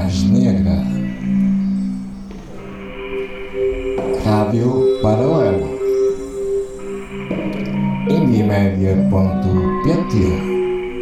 mais negra. Rádio Paralelo. Indimedia.pt.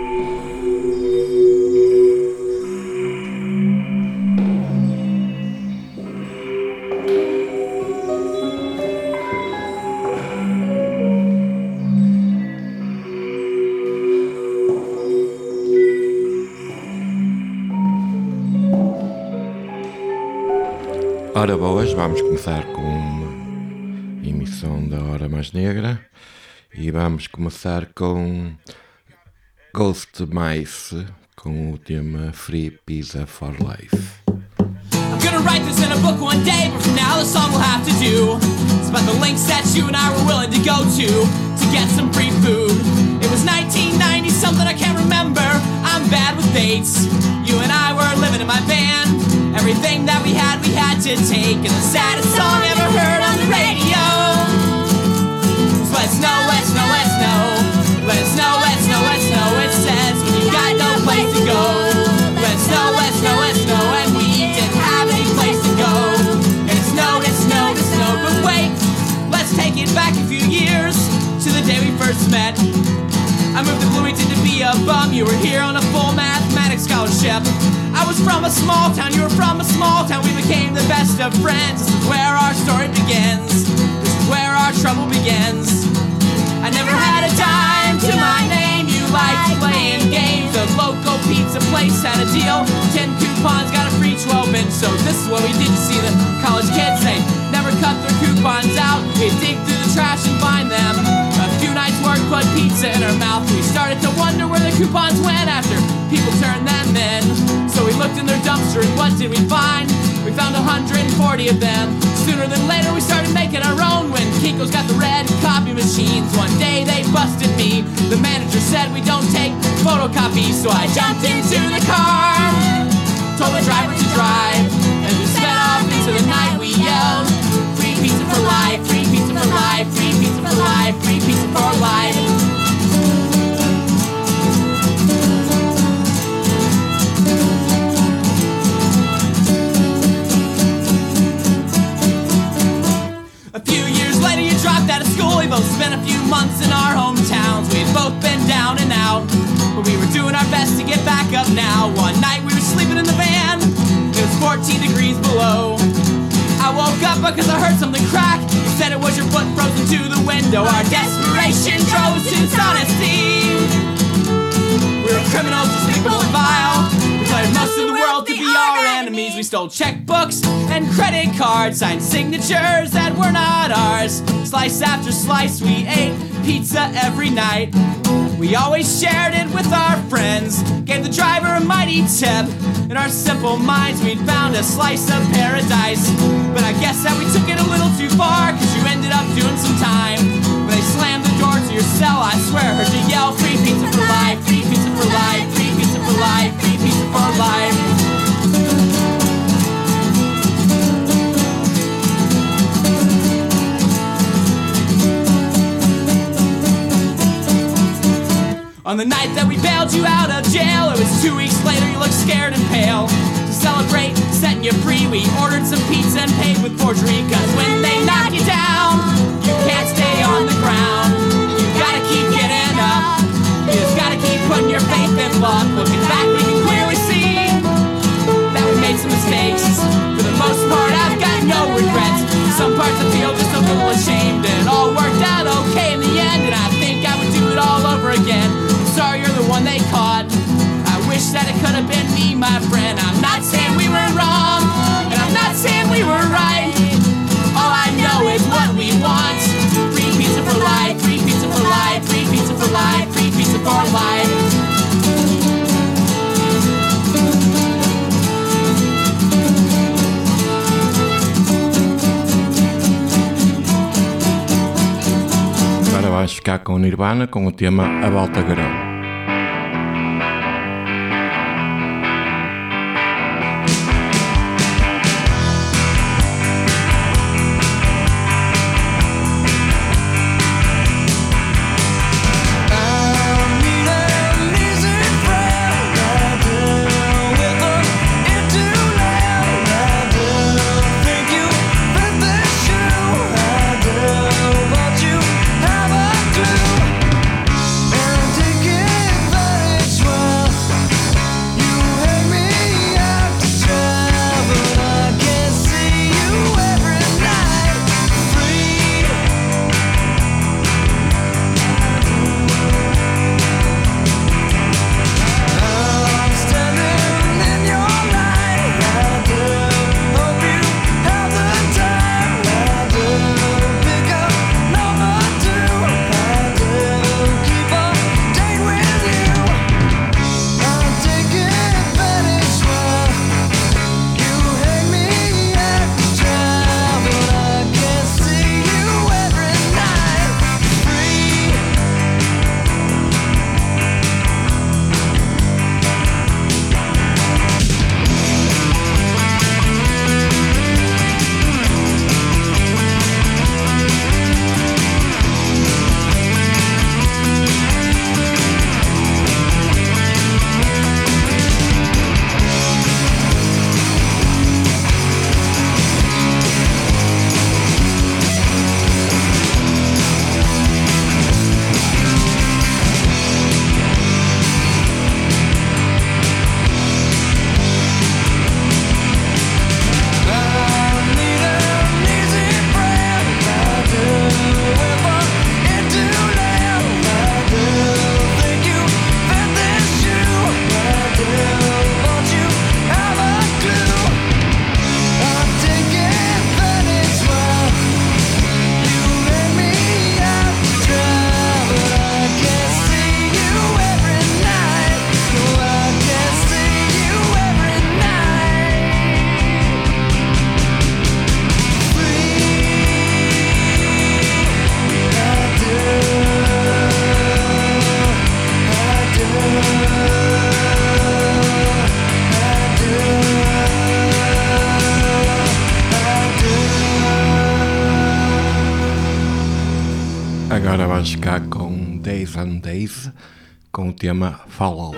Ora boas, vamos começar com uma emissão da Hora Mais Negra e vamos começar com Ghost Mice com o tema Free Pizza for Life. I'm gonna write this in a book one day, but for now that's all we'll have to do. It's about the links that you and I were willing to go to get some free food. It was 1990 something, I can't remember, I'm bad with dates. You and I were living in my van. Everything that we had to take. And the saddest song ever heard on the radio. So let us know, let us know, let us know. Let us know, let us know, let us know. It says when you got no place to go. Let us know, let us know, let us know. And we didn't have any place to go. And it snowed, it snowed, it snowed. But wait, let's take it back a few years to the day we first met. I moved to Bloomington to be a bum. You were here on a full mathematics scholarship. I was from a small town, you were from a small town. We became the best of friends. This is where our story begins. This is where our trouble begins. I never had a dime to my name. You liked playing games. The local pizza place had a deal. 10 coupons, got a free 12-inch. So this is what we did. You see the college kids, they never cut their coupons out. We'd dig through the trash and find them. A few nights work, put pizza in our mouth. We started to wonder where the coupons went after people turned them in. So we looked in their dumpster and what did we find? We found 140 of them. Sooner than later we started making our own when Kinko's got the red copy machines. One day they busted me. The manager said we don't take photocopies. So I jumped into the car, told the driver to drive, and we sped off into the night. We yelled, free pizza for life, free pizza for life, free pizza for life, free pizza for life. A few years later you dropped out of school. We both spent a few months in our hometowns. We had both been down and out, but we were doing our best to get back up now. One night we were sleeping in the van. It was 14 degrees below. I woke up because I heard something crack. You said it was your foot frozen to the window. Our desperation drove us to dishonesty. We were criminals, despicable and vile. We wanted most of the world to be our enemies. We stole checkbooks and credit cards, signed signatures that were not ours. Slice after slice, we ate pizza every night. We always shared it with our friends, gave the driver a mighty tip. In our simple minds we'd found a slice of paradise. But I guess that we took it a little too far, cause you ended up doing some time. When they slammed the door to your cell, I swear I heard you yell, free pizza for life, free pizza for life, free pizza for life, free pizza for life. On the night that we bailed you out of jail, it was 2 weeks later, you looked scared and pale. To celebrate setting you free, we ordered some pizza and paid with forgery. Cause when they knock you down, you can't stay on the ground. You gotta keep getting up. You just gotta keep putting your faith in luck. Looking back, we can clearly see that we made some mistakes. For the most part, I've got no regrets. Some parts I feel just a little ashamed. It all worked out okay in the end, and I think I would do it all over again. Sorry you're the one they caught. I wish that it could have been me, my friend. I'm not saying we were wrong, and I'm not saying we were right. All I know is what we want. Free pizza for life, free pizza for life, free pizza for life, free pizza for life. Agora vais ficar com o Nirvana com o tema A Volta Garão. With a chegar com Days and Days, com o tema Fallout.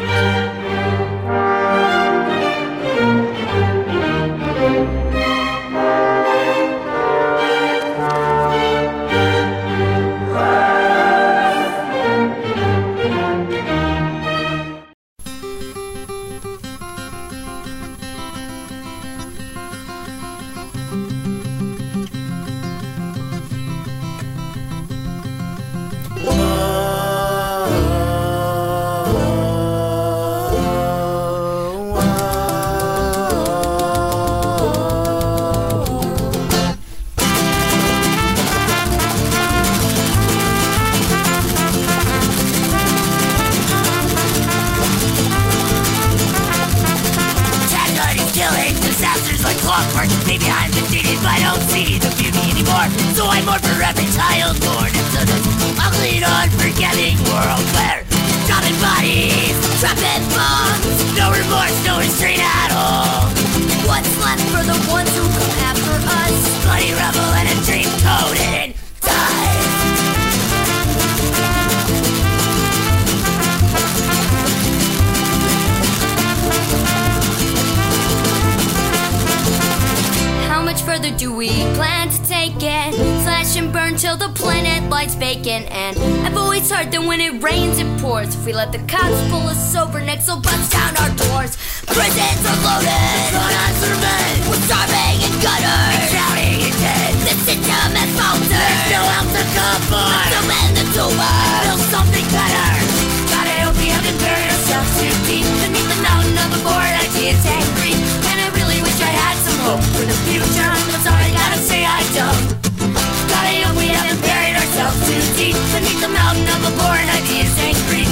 If we let the cops pull us over, next they'll bust down our doors. Prisons are loaded, run-ons are men. We're starving in gutters, and drowning in dead. The system has faltered, there's no help to come for. So bend the toolbar, build something better. Gotta hope we haven't buried ourselves too deep beneath the mountain of a bored ideas angry. And I really wish I had some hope for the future, but sorry, gotta say I don't. Gotta hope we haven't buried ourselves too deep beneath the mountain of a bored ideas angry.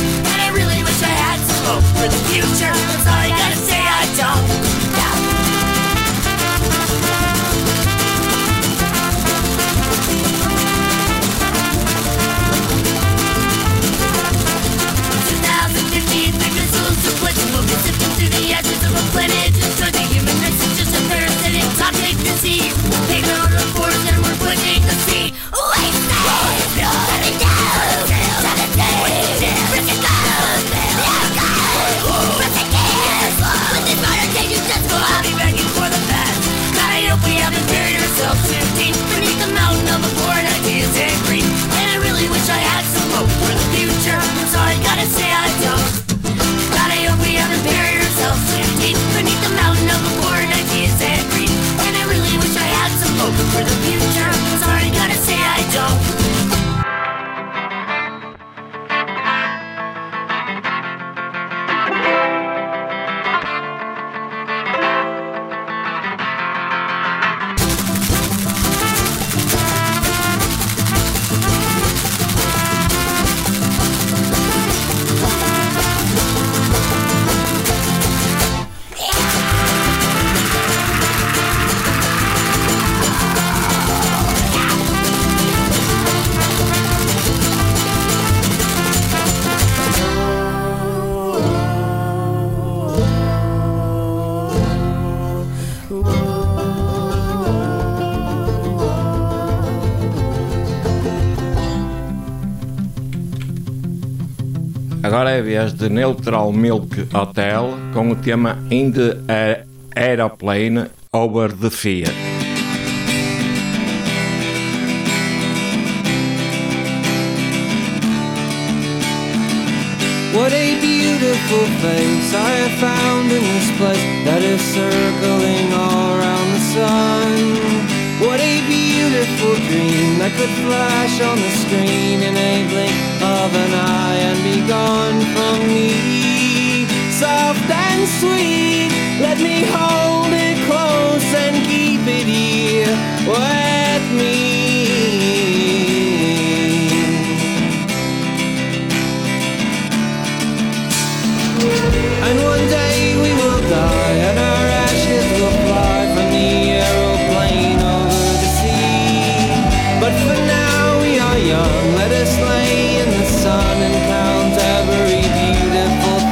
Hope for the future, I'm sorry, gotta say I don't. Yeah. 2015, the missiles of bliss will be sifting through the ashes of a planet. Destroy the human race, it's just a parasitic toxic disease. Taking on the force and we're pushing the sea. Waste it! Let me down! Let it down! Bring it down! I'll be begging for the best. God, I hope we haven't buried ourselves too deep beneath the mountain of a bored ideas angry. And I really wish I had some hope for the future. I'm sorry, gotta say I don't. God, I hope we haven't buried ourselves too deep beneath the mountain of a bored ideas angry. And I really wish I had some hope for the future. I'm sorry, gotta say I don't. Agora é a vez de Neutral Milk Hotel com o tema In the Aeroplane Over the Sea. What a beautiful face I have found in this place that is circling all around the sun. What a beautiful dream that could flash on the screen in a blink of an eye and be gone from me. Soft and sweet, let me hold it close and keep it here with me. And one day we will die and our ashes will fly from the aeroplane over the sea. But for now we are young, let us lay in the sun and count every beautiful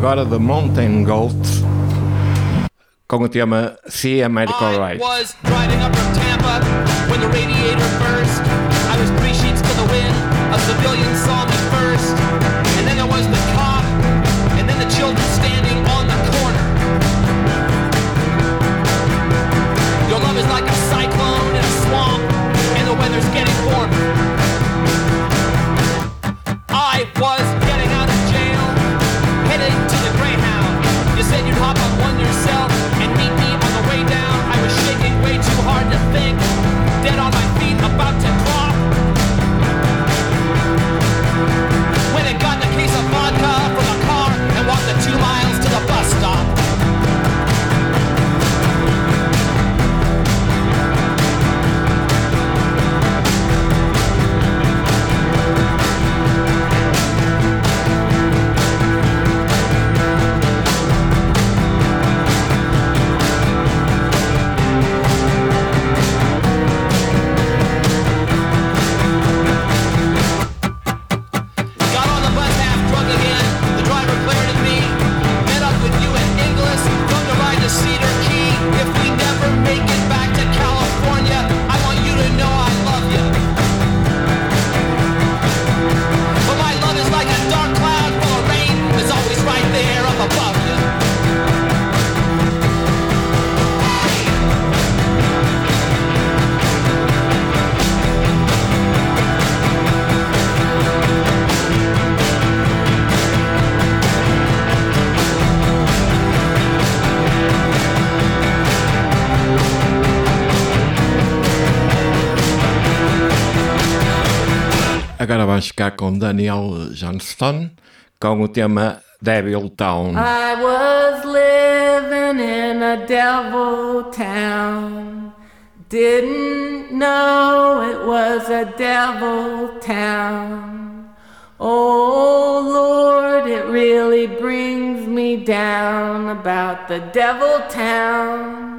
agora The Mountain Goats com o tema See America Right. I was driving up from Tampa when the radiator burst. I was 3 sheets to the wind. A civilian saw me first. And then there was the cop. And then the children standing on the corner. Your love is like a cyclone in a swamp. And the weather's getting warmer. I was getting out of jail, headed to the Greyhound. You said you'd hop on one yourself and meet me on the way down. I was shaking way too hard to think, dead on my feet, about to drop. When I got the case of vodka from the car and walked the 2 miles to the bus stop. Agora vamos ficar com Daniel Johnston com o tema Devil Town. I was living in a devil town. Didn't know it was a devil town. Oh Lord, it really brings me down about the devil town.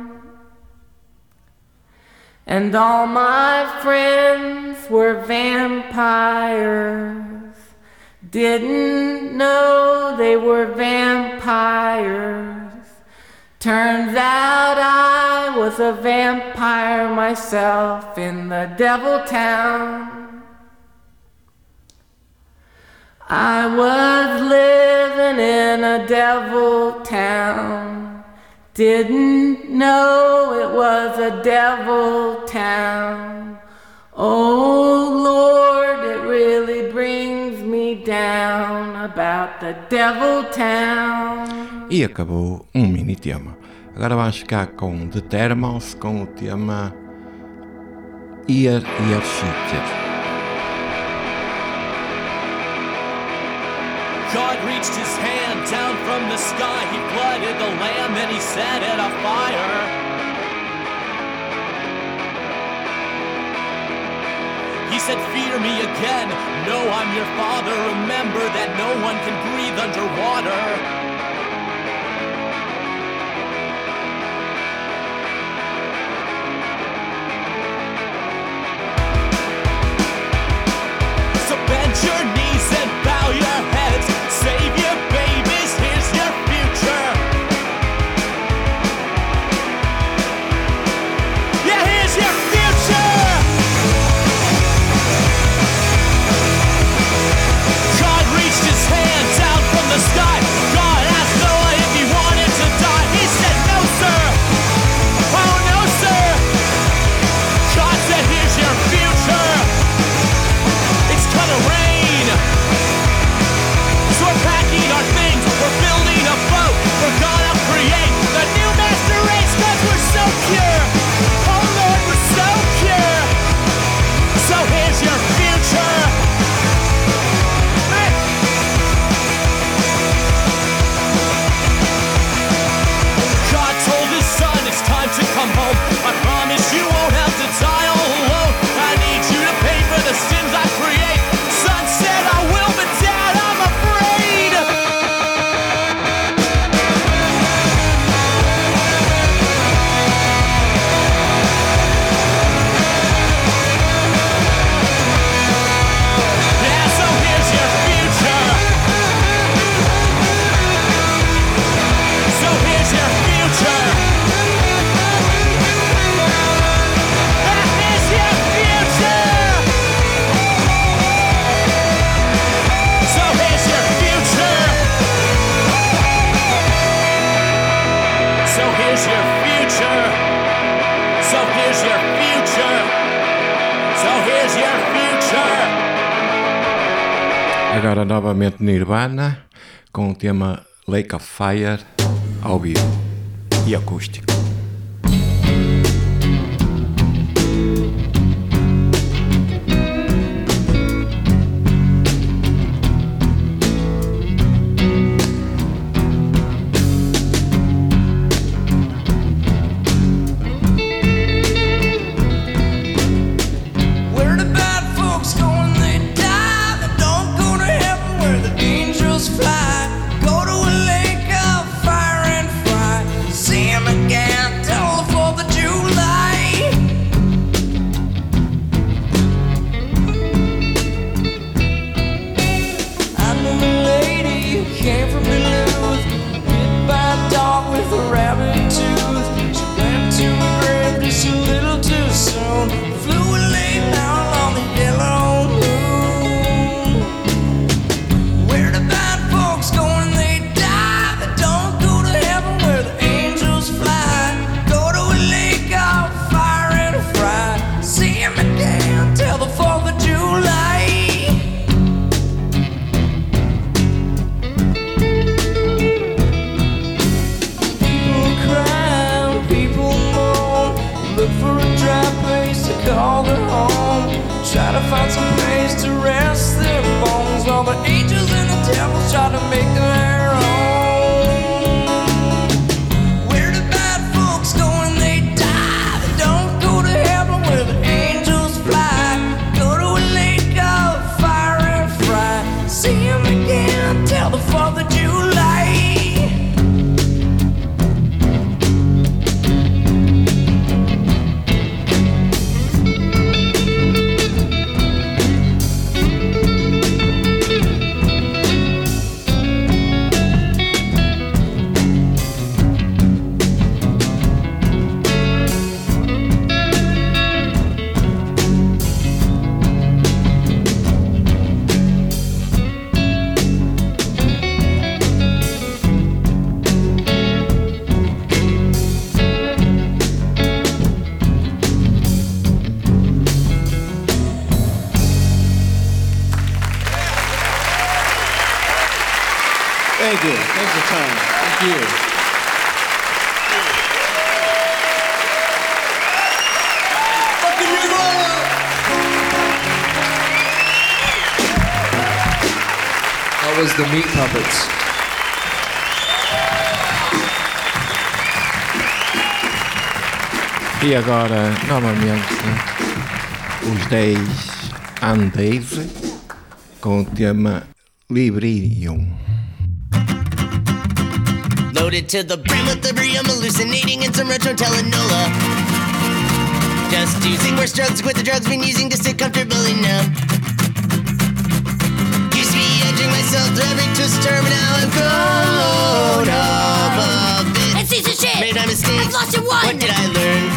And all my friends were vampires. Didn't know they were vampires. Turns out I was a vampire myself in the devil town. I was living in a devil town. Didn't know it was a devil town. Oh Lord, it really brings me down about the devil town. E acabou um mini tema. Agora vamos ficar com The Thermals com o tema Ear Shifted. God reached his hand down from the sky. He flooded the land, then he set it afire. He said, fear me again. No, I'm your father. Remember that no one can breathe underwater. Bend your knees and bow your heads. Save your babies, here's your future. Yeah, here's your future. God reached his hand down from the sky. God here's your future. So here's your future. Agora novamente Nirvana com o tema Lake of Fire ao vivo e acústico. Where the bad folks go when they die? They don't go to heaven where the angels fly. Go to a lake of fire and fry. See 'em again till the 4th of July. I knew a lady who came from Duluth, bit by a dog with a rabbit tooth. She went to a grave just a little too soon. Flew a late down on the yellow moon. Where the bad folks go when they die? They don't go to heaven where the angels fly. Go to a lake of fire and fry. See 'em again till the 4th of July. People cry, people moan, look for a dry place to call their home. Try to find some place to rest their bones, while the angels and the devils try to make their own. Where the bad folks go when they die? They don't go to heaven where the angels fly. Go to a lake of fire and fry. See 'em again till the 4th of July. Thank you. Thanks for time. Thank you. Fucking Nirvana. That was the Meat Puppets. E agora, novamente, os 10 and Days com o tema Librium. Loaded to the brim with Librium, hallucinating in some retro telenola. Just using worse drugs with the drugs been using to sit comfortably numb. Used to be edging myself to every twist term, now I'm grown up a bit. And see some shit. Made my mistakes. I've lost it one. What did I learn?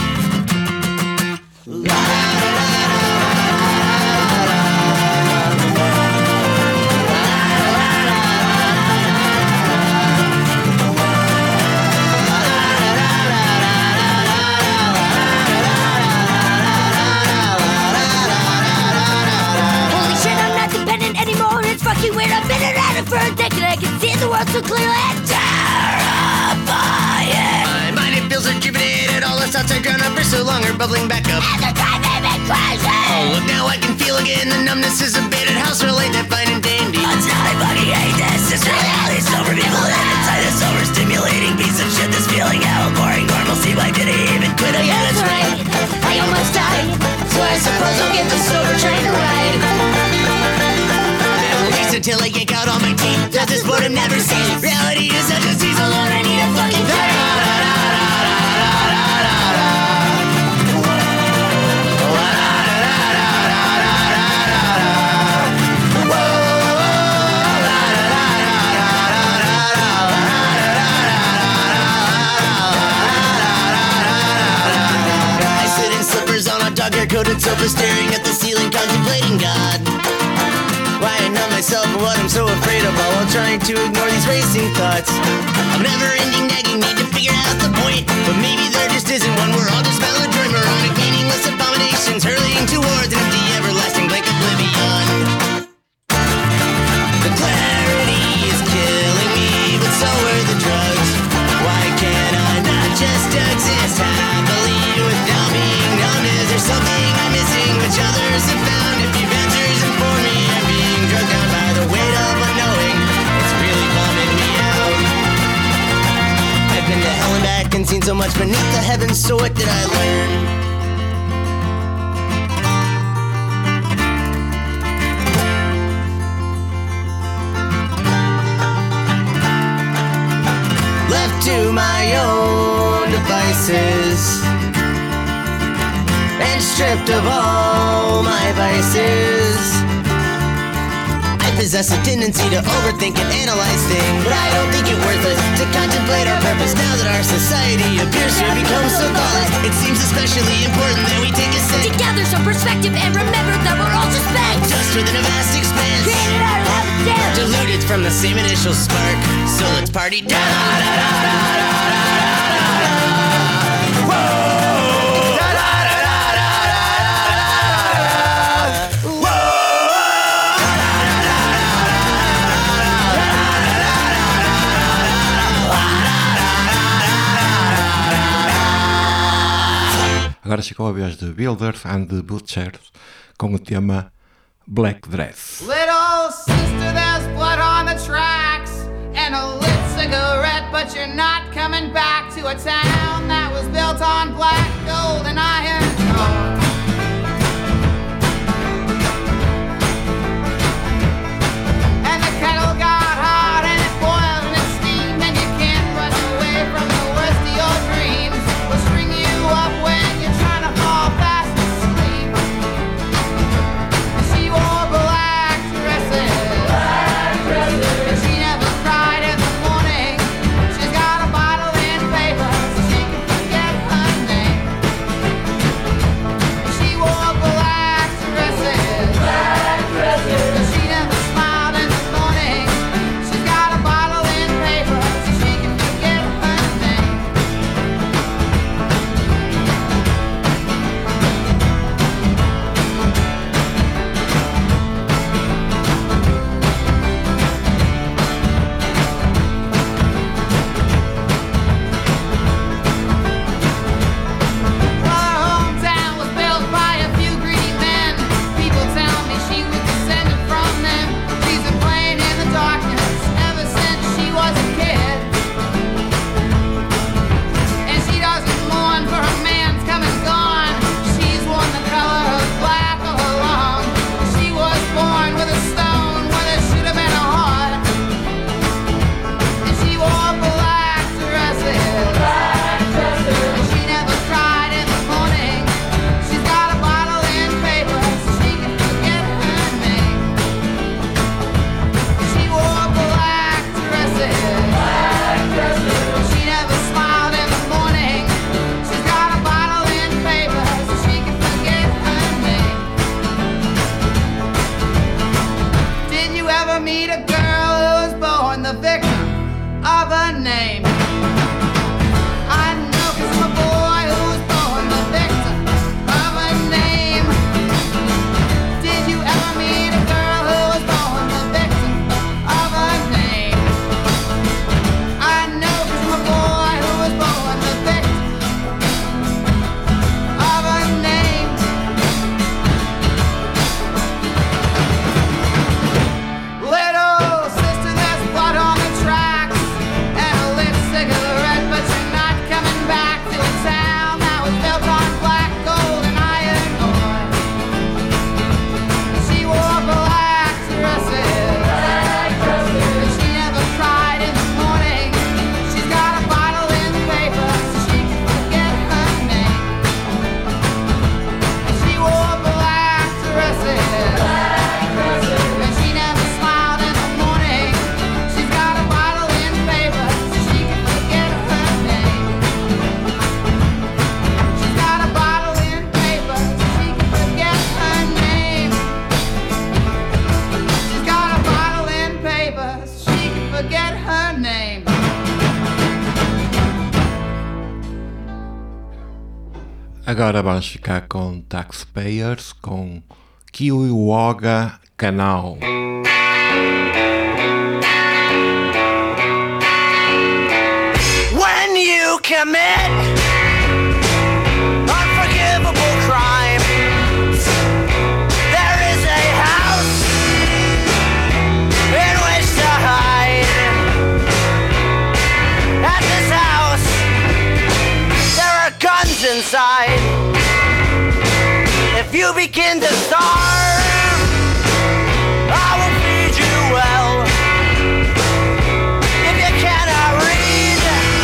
Holy shit, I'm not dependent anymore. It's fucking weird. I've been around it for a decade. I can see the world so clearly and terrifying. My mind, it feels rejuvenated. All the thoughts I've ground up for so long are bubbling back up. And they're driving me crazy. Oh, look, now I can feel again. The numbness is abated. House relate that fine and dandy. It's not I fucking hate this. It's reality. Sober people live inside this overstimulating piece of shit. This feeling out, boring normalcy. Why did I even quit? Oh, yeah, that's right. I almost died. So I suppose I'll get the sober train to ride. At least until I yank out all my teeth. Death is what I've never seen. Reality is such a season alone. I need a fucking hair-coated sofa, staring at the ceiling, contemplating God. Why I numb myself for what I'm so afraid of, all while trying to ignore these racing thoughts of never-ending nagging need to figure out the point. But maybe there just isn't one. We're all just maladroit beneath the heavens, so what did I learn? Left to my own devices and stripped of all my vices, I possess a tendency to overthink and analyze things, but I don't think it worthless to contemplate our purpose. Now that our society appears to have become so godless, it seems especially important that we take a second to gather some perspective and remember that we're all just specks, just within a vast expanse, created out of heaven's dance, diluted from the same initial spark. So let's party down. Agora chegou a vez de Builders and the Butchers com o tema Black Dress. Little sister, there's blood on the tracks and a lit cigarette, but you're not coming back to a town that was built on black gold and iron ore. And the kettle got hot and it boiled and it steamed, and you can't run away from the worst of your dreams. We'll string you up when you're trying to fall fast asleep. She wore black dresses, and she never cried in the morning. She's got a bottle and paper so she can forget her name. She wore black dresses, and she never smiled in the morning. She's got a bottle and paper so she can forget her name. Her hometown was built by a few greedy men. People tell me she was descended from them. She's been playing in the darkness ever since she was a kid. And she doesn't mourn for her man's come and gone. She's worn the color of black all along. She was born with a stone where there should have been a heart. And she wore black dresses. And she never cried in the morning. She's got a bottle and paper so she can forget her name. She wore black dresses. And she never smiled in the morning. She's got a bottle and paper so she can forget her name. Did you ever meet a girl who was born the victim of a name? I know 'cause I'm a boy who was born the victim of a name. Did you ever meet a girl who was born the victim of a name? I know 'cause I'm a boy who was born the victim of a name. Little sister, there's blood on the tracks and a lit cigarette, but you're not coming back to a town that was built on black gold and iron ore. She wore black dresses, and she never cried in the morning. She's got a bottle in paper so she can forget her name. She wore black dresses, and she never smiled in the morning. She's got a bottle in paper so she can forget her name. She's got a bottle in paper so she can forget her name. She's got a bottle in paper so she can forget her name. Agora vamos ficar com Taxpayers com Kiwiwoga Canal. When you commit unforgivable crime, there is a house in which to hide. At this house, begin to starve, I will feed you well. If you cannot read,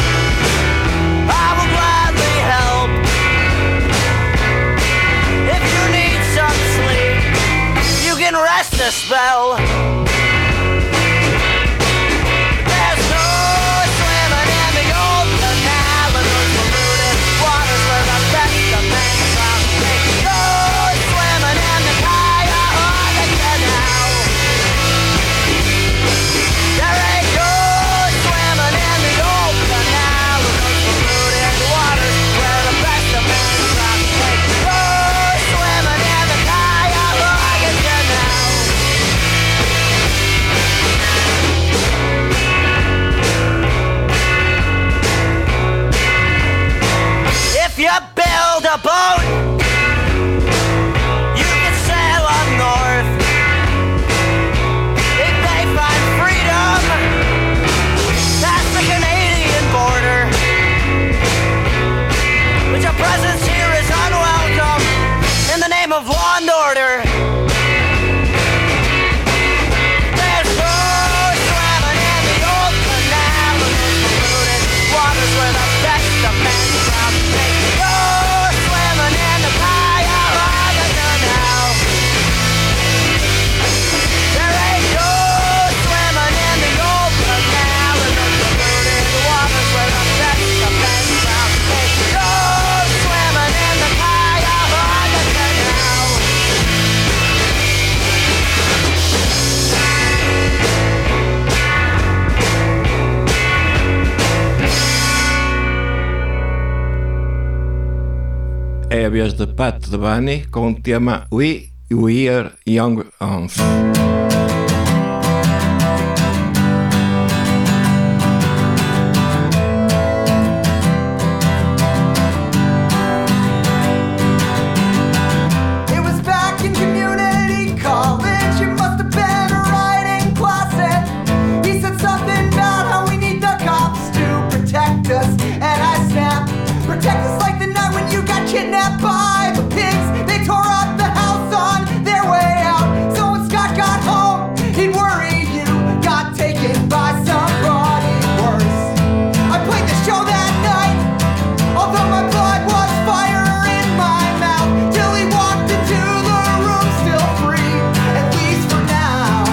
I will gladly help. If you need some sleep, you can rest a spell. There's no swimming in the old canal and those polluted waters where the best of men drown. Go swimming in the Cuyahoga Canal. There ain't no swimming in the old canal and those polluted waters where the best of men drown. Go swimming in the Cuyahoga Canal. If you build a boat, you can sail up north. If they find freedom past the Canadian border, but your presence here is unwelcome in the name of law and order. There's no swimming in the old canal and those polluted waters where the best of men drown. Go swimming in the Cuyahoga Canal. There ain't no swimming in the old canal and those polluted waters where the best of men drown. Go swimming in the Cuyahoga Canal. É a vez de Pat Bunny com o tema We Were Young Uns. It was back in community college. It must have been a writing class. And he said something about how we need the cops to protect us. And I snapped, protect us like the night when you got kidnapped by the pigs. They tore up the house on their way out. So when Scott got home, he'd worry you got taken by somebody worse. I played the show that night, although my blood was fire in my mouth, till he walked into the room still free, at least for now.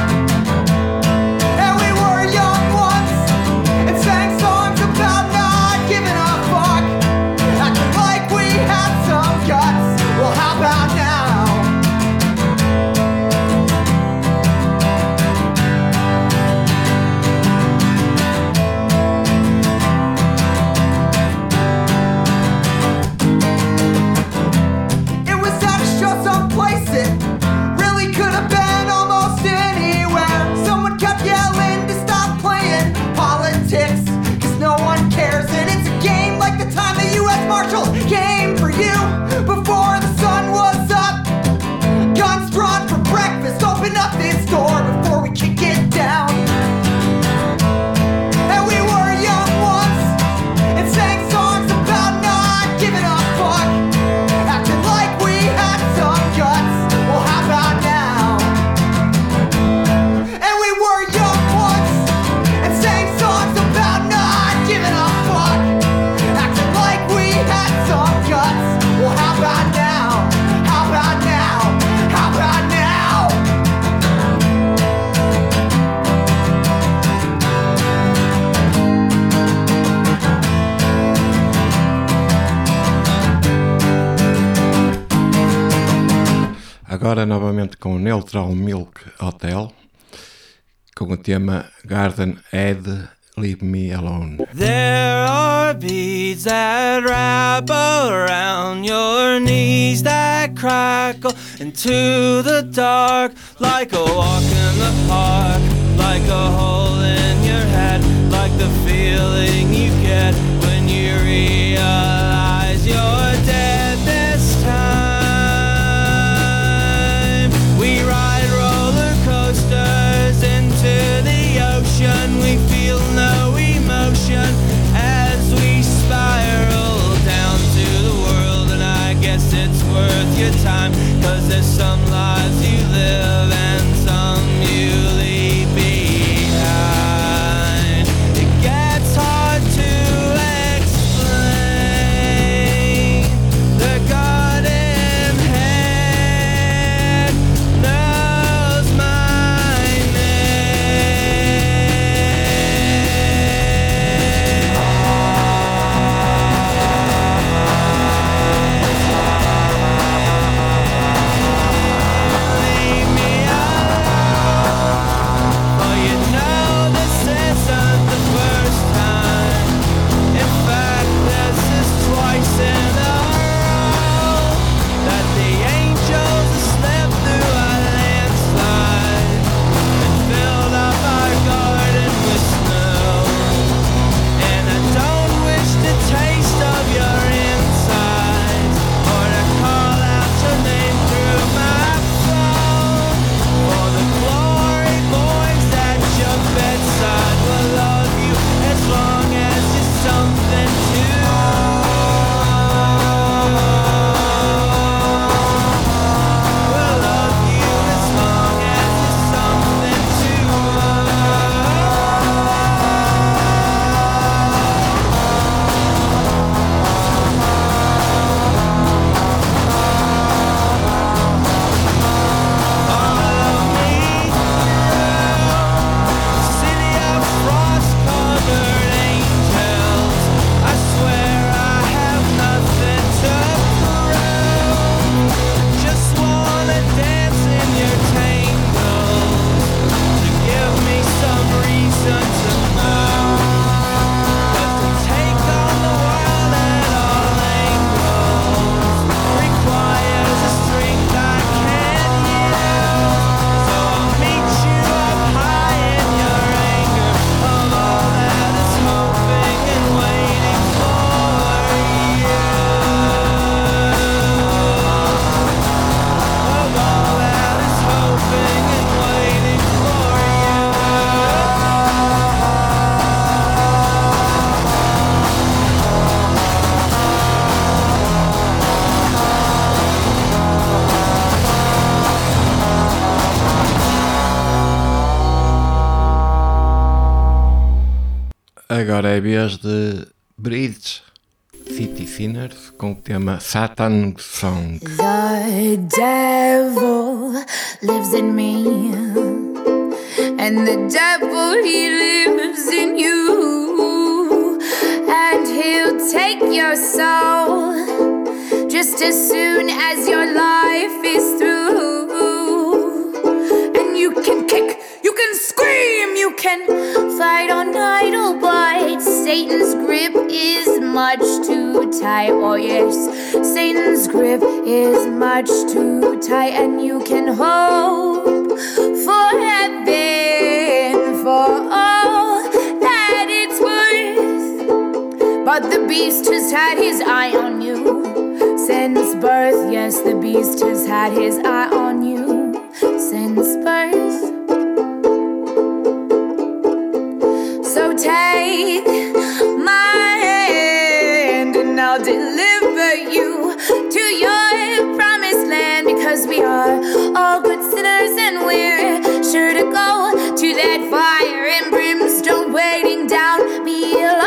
And we were young once, and sang songs about not giving a fuck, acting like we had some guts. Well, how about now? It was at a show someplace, it really could have been almost anywhere. Someone kept yelling to stop playing politics, cause no one cares. And it's a game like the time the US Marshals came for you before the sun was up. Guns drawn for breakfast, open up this door before we kick it down. And we were young once, and sang songs about not giving a fuck, acting like we had some guts. Well, how about now? And we were young once, and sang songs about not giving a fuck, acting like we had some guts. Well, how about now? How about now? How about now? Agora novamente com o Neutral Milk Hotel, com o tema Garden Head, Leave Me Alone. There are beads that wrap around your knees that crackle into the dark, like a walk in the park, like a hole in your head, like the feeling you get when you realize you're dead this time. We ride roller coasters into the ocean, we feel no emotion as we spiral down to the world, and I guess it's worth worth your time. 'Cause there's some lives you live and some you leave behind. It gets hard to explain. The God in head knows my Leave me alone. Oh, you know this isn't the first time. In fact, this is twice in a row that the angels have slept through a landslide and filled up our garden with snow. And I don't wish to taste of your insides or to call out your name through my phone. For the glory boys at your bedside will love you as long as you're something to. Will love you as long as you're something to. Follow me through city of frost-colored angels. I swear I have nothing to prove. Just wanna dance in your tangles to give me some reason to move. 'Cause to take on the world at all angles requires a strength I can't use. So I'll meet you up high in your anger of all that is hoping and waiting for you. Of all that is hoping and waiting for you. Agora é a vez de Bridge City Sinners com o tema Satan Song. The devil lives in me, and the devil, he lives in you, and he'll take your soul just as soon as your life is through. And you can kick, you can scream, you can fight all night, oh, but Satan's grip is much too tight. Oh yes, Satan's grip is much too tight, and you can hope for heaven for all that it's worth. But the beast has had his eye on you since birth. Yes, the beast has had his eye on you since birth. So take my hand and I'll deliver you to your promised land, because we are all good sinners and we're sure to go to that fire and brimstone waiting down below.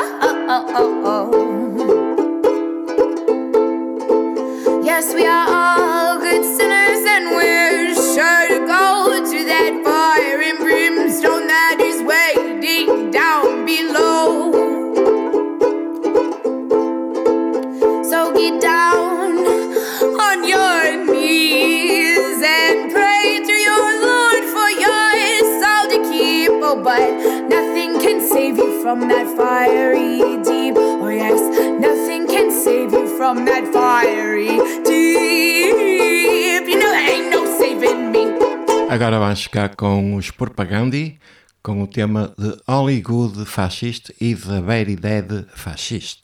Yes, we are all good sinners and we're sure to go to that fire and brimstone that is waiting down below. So get down on your knees and pray to your Lord for your soul to keep. Oh, but nothing can save you from that fiery deep. Oh yes, nothing can save you from that fiery deep. You know there ain't no saving me. Agora vamos ficar com os Propagandi, com o tema de Hollywood Fascist e The Very Dead Fascist.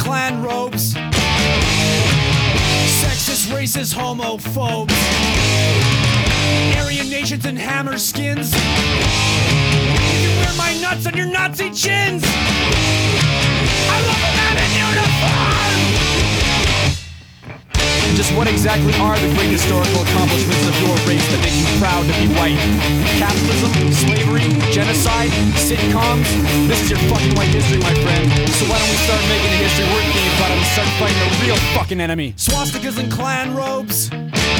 clan robes. Sexist, racist, homophobes. Aryan nations and hammer skins. You can wear my nuts on your Nazi chins. I love a man in uniform. Just what exactly are the great historical accomplishments of your race that make you proud to be white? Capitalism, slavery, genocide, sitcoms? This is your fucking white history, my friend. So why don't we start making a history worth thinking about and start fighting a real fucking enemy? Swastikas and clan robes.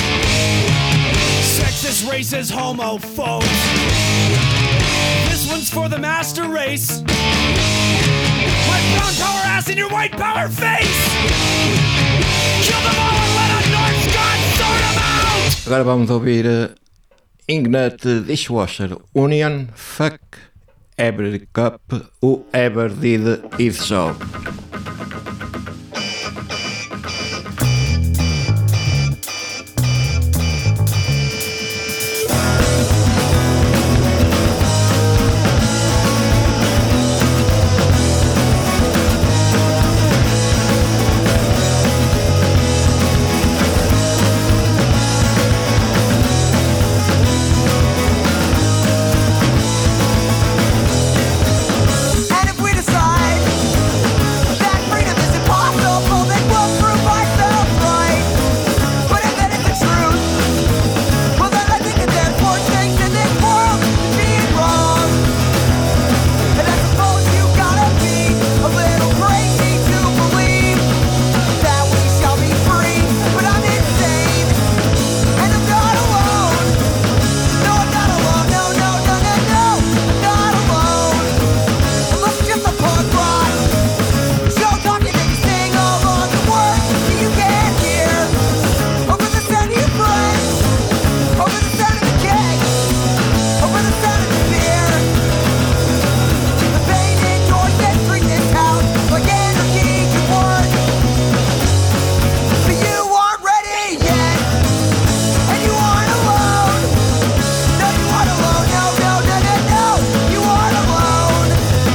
Sexist, racist, homophobes. This one's for the master race. My brown power ass in your white power face. Kill them all and let a North God sort them out. Agora vamos ouvir Ignat Dishwasher Union, Fuck Every Cup Who Ever Did His Job. And if we decide that freedom is impossible, then we'll prove ourselves right. But if that is the truth, well then I think that there's more things in this world than being wrong. And I suppose you gotta be a little crazy to believe that we shall be free. But I'm insane, and I'm not alone. No, I'm not alone. No, no, no, no, no, I'm not alone. It looks just a punk rock show talking that you sing all on the words that you can't hear. Over the sound of your friends, over the sound of the keg, over the sound of the beer. The pain indoors that treat this house like anarchy can work. But you aren't ready yet, and you aren't alone. No, you aren't alone. No, no, no, no, no, you aren't alone.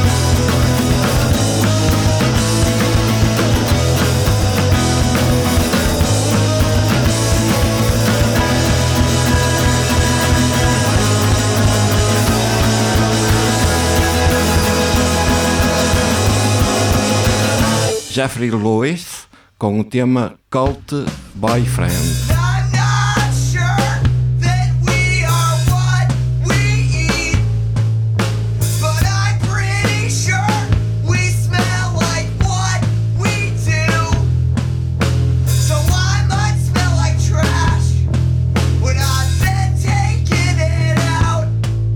Jeffrey Lewis com o tema Cult Boyfriend. I'm not sure that we are what we eat, but I'm pretty sure we smell like what we do. So I might smell like trash when I've been taking it out.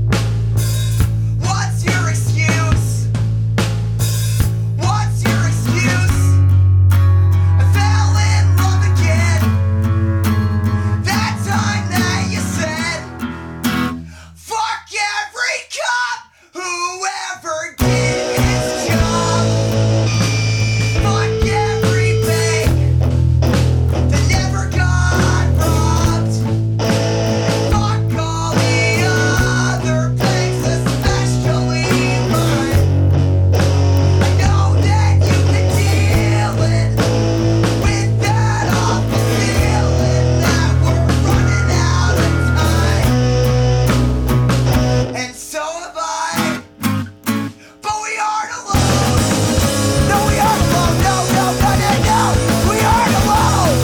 What's your excuse? What's your excuse? I fell in love again. That time that you said, fuck every cop who ever did his job. Fuck every bank that never got robbed. Fuck all the other banks, especially mine. I know that you can deal it with that awful feeling that we're running out of time. And so have I. But we aren't alone. No, we aren't alone. No, no, no, no, no. We aren't alone.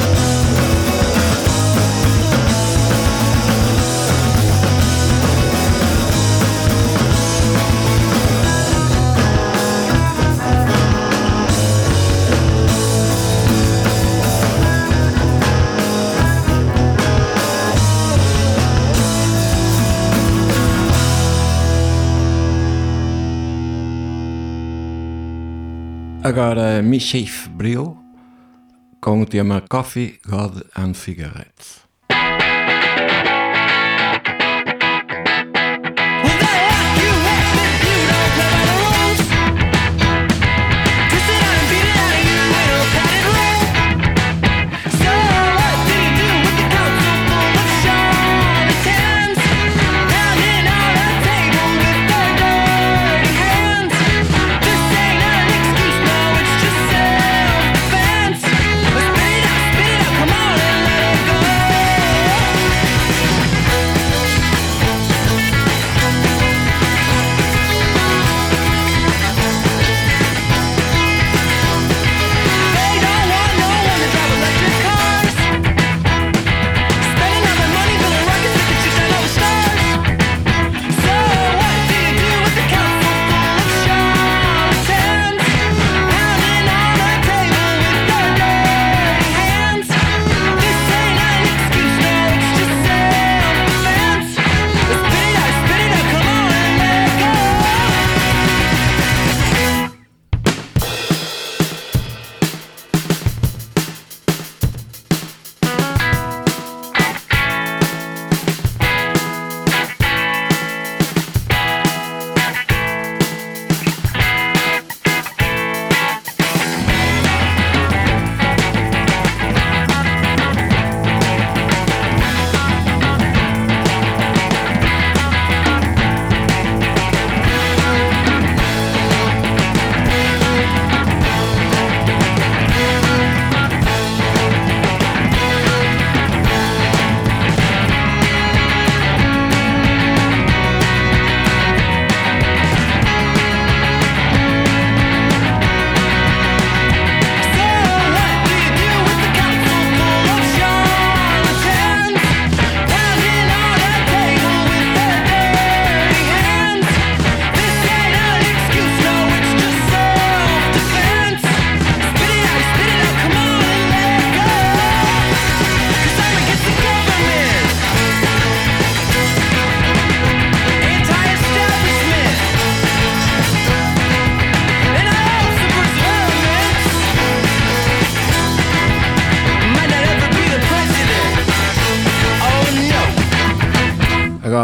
Agora Mischief Brill com o tema Coffee, God and Cigarettes. This ain't an excuse, no, it's just sad.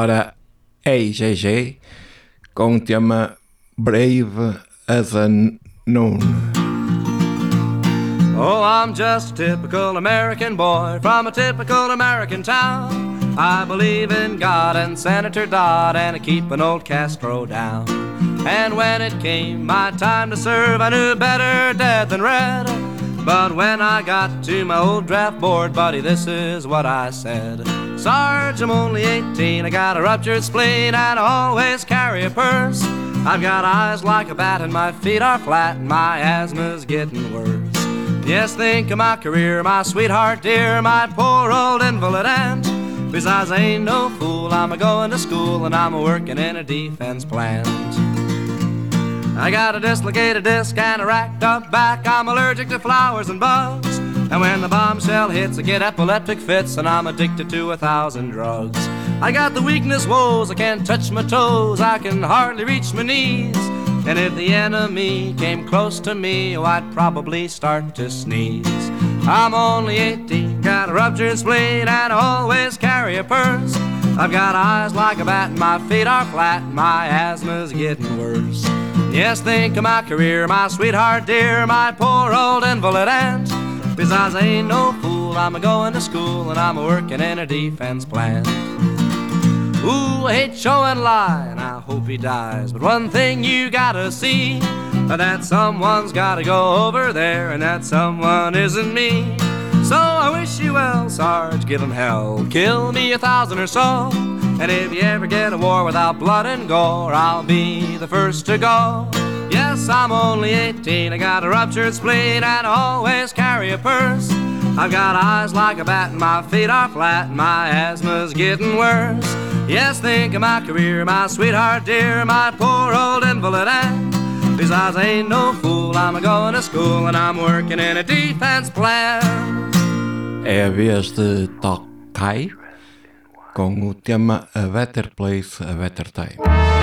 agora AJJ com o tema Brave as a Noon. Oh, I'm just a typical American boy from a typical American town. I believe in God and Senator Dodd, and I keep an old Castro down. And when it came my time to serve, I knew better dead than red. But when I got to my old draft board, buddy, this is what I said. Sarge, I'm only 18, I got a ruptured spleen, and I always carry a purse. I've got eyes like a bat and my feet are flat, and my asthma's getting worse. Yes, think of my career, my sweetheart dear, my poor old invalid aunt. Besides, I ain't no fool, I'm a-going to school, and I'm a-working in a defense plant. I got a dislocated disc and a racked up back, I'm allergic to flowers and bugs. And when the bombshell hits, I get epileptic fits, and I'm addicted to 1,000 drugs. I got the weakness woes, I can't touch my toes, I can hardly reach my knees. And if the enemy came close to me, oh, I'd probably start to sneeze. I'm only 18, got a ruptured spleen, and I always carry a purse. I've got eyes like a bat, and my feet are flat, and my asthma's getting worse. Yes, think of my career, my sweetheart dear, my poor old invalid aunt. Besides, I ain't no fool, I'm a-going to school, and I'm a-working in a defense plant. Ooh, I hate show and lie, and I hope he dies. But one thing you gotta see, that someone's gotta go over there, and that someone isn't me. So I wish you well, Sarge, give him hell, kill me 1,000 or so. And if you ever get a war without blood and gore, I'll be the first to go. Yes, I'm only 18, I got a ruptured spleen, and I always carry a purse. I've got eyes like a bat, and my feet are flat, and my asthma's getting worse. Yes, think of my career, my sweetheart dear, my poor old invalid aunt. Besides, I ain't no fool, I'm a-going to school, and I'm working in a defense plant. É a vez de Tokai com o tema A Better Place, A Better Time.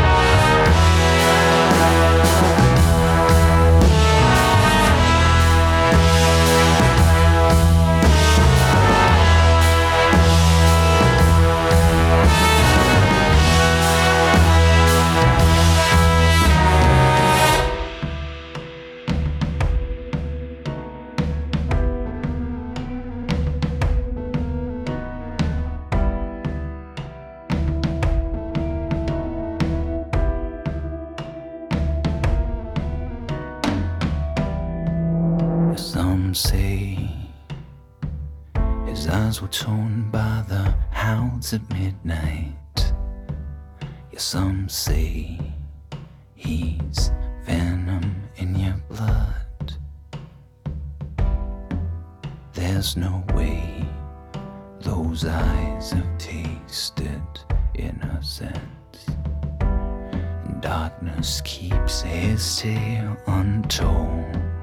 Some say his eyes were torn by the hounds at midnight. Yeah, some say he's venom in your blood. There's no way those eyes have tasted innocence. Darkness keeps his tale untold.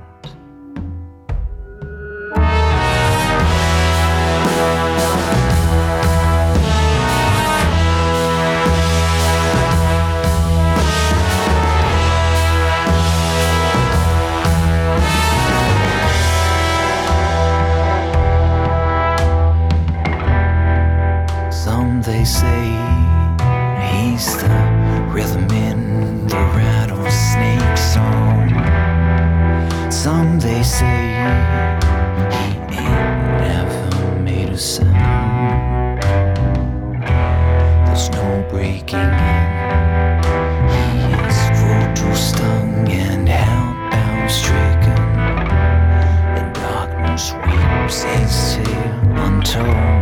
They say he's the rhythm in the rattlesnake song. Some they say he ain't never made a sound. There's no breaking in. He is voodoo stung and hellbound stricken, and darkness weeps his tale untold.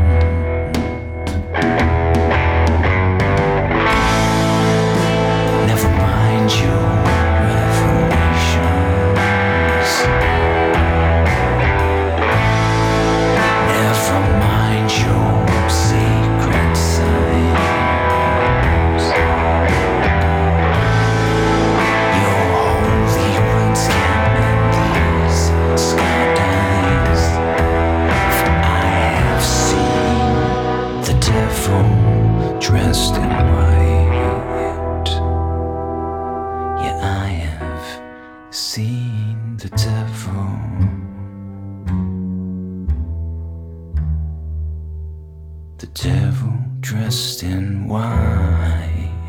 Dressed in white, yeah, I have seen the devil. The devil dressed in white.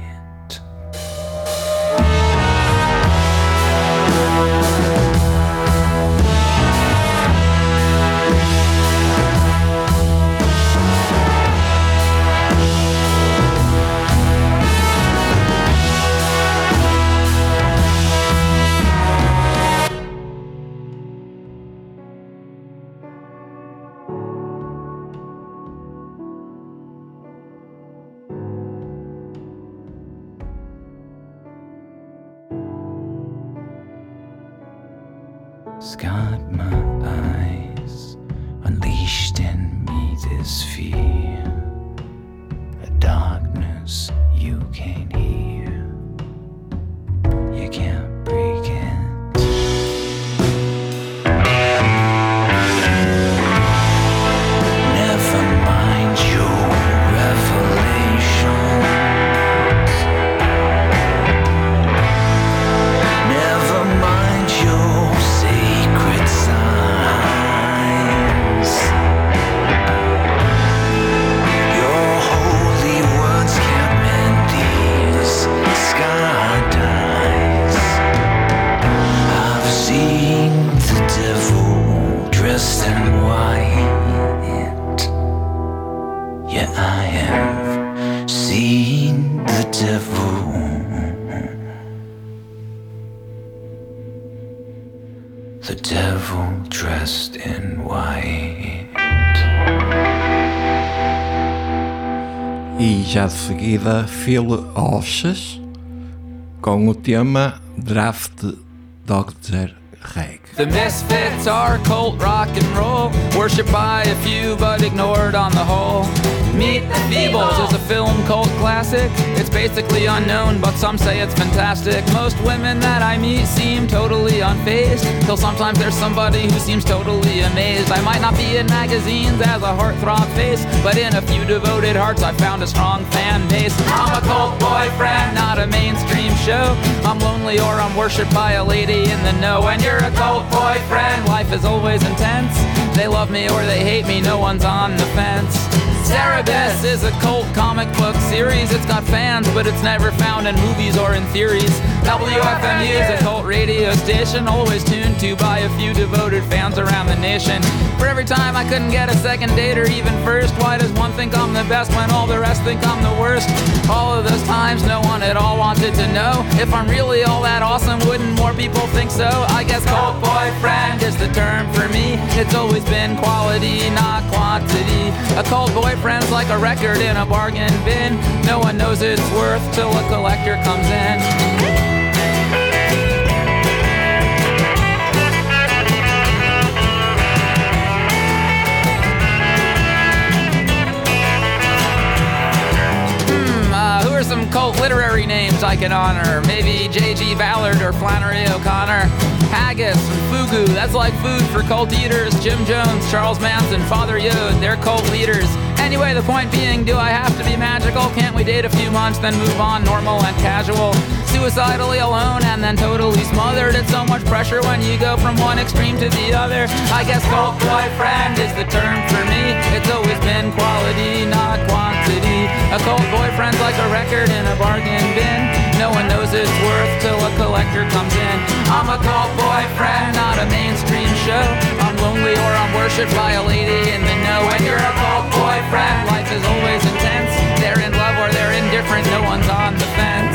Got my eyes unleashed in me this fear, a darkness you can't hear, you can't break it. Never mind your revelations, never mind your sacred signs. Your holy words can't mend these scarred eyes. I've seen the devil dressed in white. Yeah, I have seen the devil. The devil dressed in white. E já de seguida Phil Ochs com o tema Draft Dr. Reg. The Misfits are cult rock and roll, worshipped by a few but ignored on the whole. Meet the Feebles is a film cult classic. It's basically unknown, but some say it's fantastic. Most women that I meet seem totally unfazed, till sometimes there's somebody who seems totally amazed. I might not be in magazines as a heartthrob face, but in a few devoted hearts I found a strong fan base. I'm a cult boyfriend, not a mainstream show. I'm lonely or I'm worshipped by a lady in the know. When you're a cult boyfriend, life is always intense. They love me or they hate me, no one's on the fence. Cerebus is a cult comic book series. It's got fans, but it's never found in movies or in theories. WFMU is a cult radio station, always tuned to by a few devoted fans around the nation. For every time I couldn't get a second date or even first, why does one think I'm the best when all the rest think I'm the worst? All of those times no one at all wanted to know if I'm really all that awesome, wouldn't more people think so? I guess cult boyfriend is the term for me. It's always been quality, not quantity. A cult boyfriend's like a record in a bargain bin. No one knows its worth till a collector comes in. Who are some cult literary names I can honor? Maybe J.G. Ballard or Flannery O'Connor. Haggis and fugu, that's like food for cult eaters. Jim Jones, Charles Manson, Father Yod, they're cult leaders. Anyway, the point being, do I have to be magical? Can't we date a few months, then move on, normal and casual? Suicidally alone and then totally smothered. It's so much pressure when you go from one extreme to the other. I guess cult boyfriend is the term for me. It's always been quality, not quantity. A cult boyfriend's like a record in a bargain bin. No one knows its worth till a collector comes in. I'm a cult boyfriend, not a mainstream show. I'm lonely or I'm worshipped by a lady in the know. When you're a cult boyfriend, life is always intense. They're in love or they're indifferent, no one's on the fence.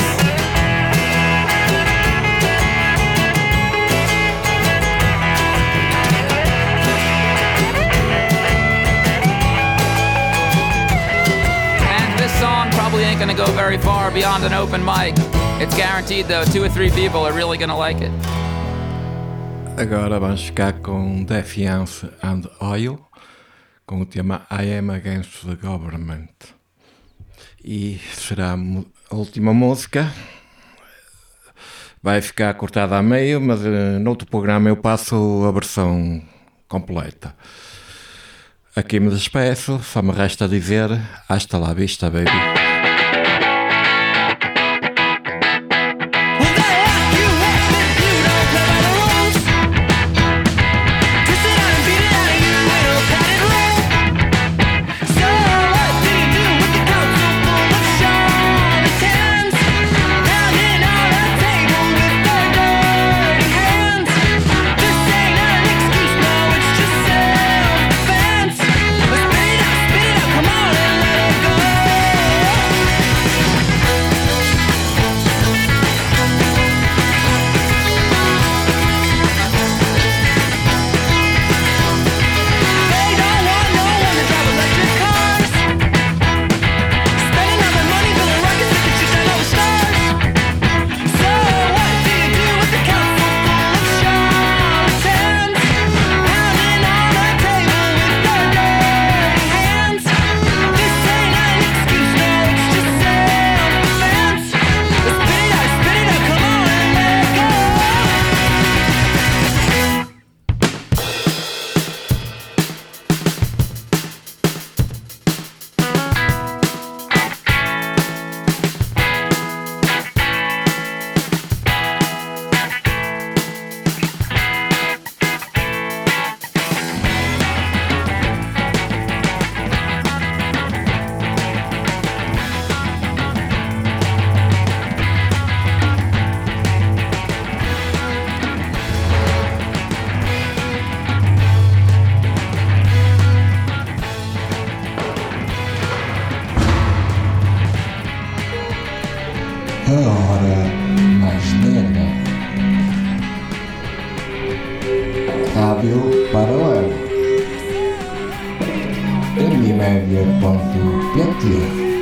Song probably ain't gonna go very far beyond an open mic. It's guaranteed though, 2 or 3 people are really gonna like it. Agora vamos ficar com Defiance and Oil, com o tema I Am Against the Government. E será a última música. Vai ficar cortada a meio, mas noutro programa eu passo a versão completa. Aqui me despeço, só me resta dizer hasta la vista, baby. So what do you do with the ghost? paralelo. Emimedia.pt